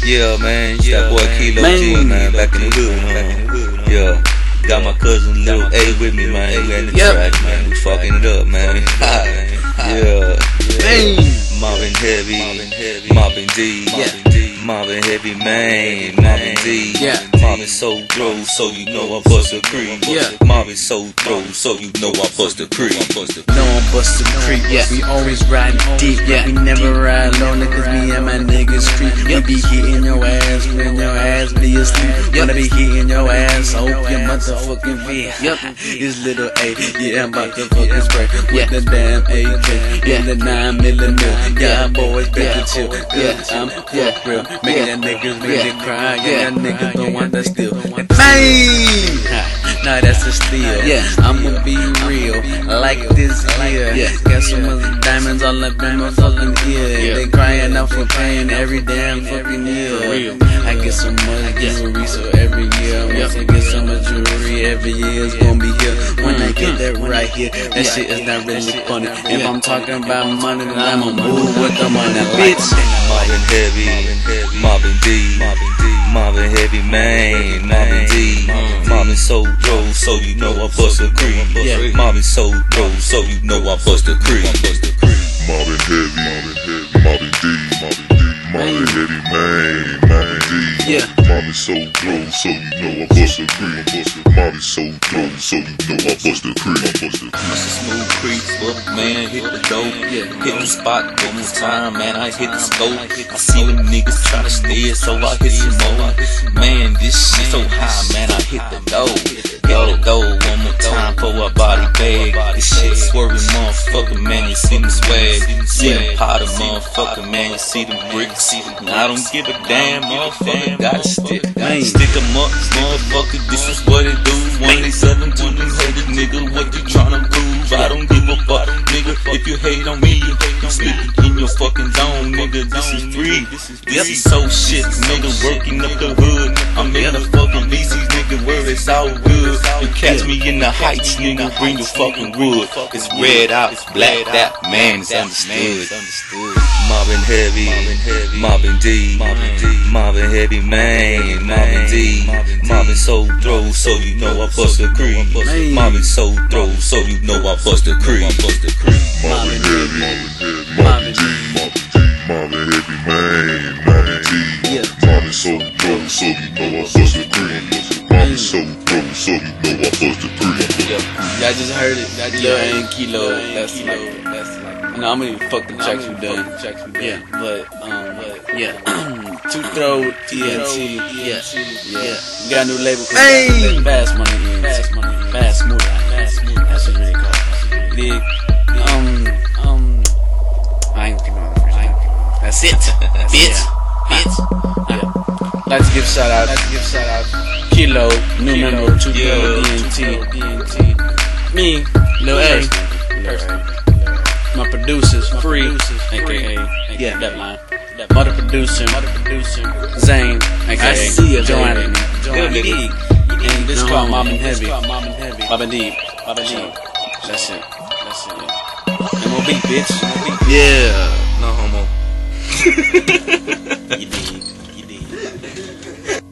Yeah, man, it's that boy Kilo G, man, back in the hood, huh? Yeah, got my cousin Lil A with me, man. We in the track, man. We fucking it up, man. Yeah, mobbing heavy, mobbing D, mobbing heavy, man. Mobbing D, mobbing so throw, so you know I bust a creep. Mobbing so throw, so you know I bust a creep. No one bust a creep, we always ride deep, we never ride lonely, cause me and my niggas street. We be hitting your ass when your ass be asleep. Wanna be hitting your ass, hope your motherfucking feet. It's Lil A, I'm about to fucking spray with the damn AK, the 9mm. Yeah, boys better chill, I'm fuck real, making that niggas really cry. That niggas don't want that still. Nah, that's a steal. I'ma be real, like this here. Got so much diamonds all up in my fucking ear. They crying out for pain every damn fucking year. I get so much jewelry, so every year I'm gonna get so much jewelry. Every year it's gonna be here. When I get that right here, that shit is not really funny. If I'm talking about money, then I'ma move with the money, bitch. Mobbing heavy, mobbing D, mobbing heavy, man. Mobbing D, mobbing so throw, so you know I bust a creep. Mobbing so throw, so you know I bust a creep. Mobbing heavy, mobbing D, mobbing heavy, man. Mobbing D, mobbing so throw, so you know I bust a creep. Mobbing so throw, so you know I bust a creep. It's a smooth creep, but man, hit the dope. Hit the spot one more time, man, I hit the scope. I see them niggas try to steer, so I hit some more. Man, this shit so high, man, I hit the dough. Hit the dough one more time for a body bag. This shit swerving, motherfucker, man, you see them swag. See them pot of motherfucker, man, you see them bricks. I don't give a damn, motherfucker, got a stick. Stick 'em up, motherfucker, this is what it do. 187 to them haters, nigga, what you tryna prove? I don't give a fuck, nigga, if you hate on me, you sleeping in your fucking zone, nigga, this is free. This is so shit, nigga, working up the hood. I'm in the fucking VCs, nigga, where it's all good. You catch me in the heights, nigga, bring your fucking wood. It's red out, it's blacked out, man, it's understood. Mobbing heavy, mobbing D, mobbing heavy, man. Mobbing D, mobbing so throw, so you know I bust a creep. Mobbing so throw, so you know I bust a creep. Mobbing heavy, mobbing D, mobbing heavy, man. Mobbing D, mobbing so throw, so you know I bust a creep. Mobbing so throw, so you know I bust a creep. Y'all just heard it, Lil A and Kilo. That's like. No, I'm gonna even fuck the tracks you done. But Two Throat, TNT, We got a new label called Fast Money, Fast Smooth. That's what really called. Dig. I ain't gonna That's it, bitch. Like to give shout out, Kilo, new member of Two Throat, TNT. Me, Lil A. My producers, Free, aka that line. Mother producer, Zane, aka Joanna. And this called Mobbing Heavy. Mobbing Deep. That's it. MOB, bitch. Yeah, no homo. You dig.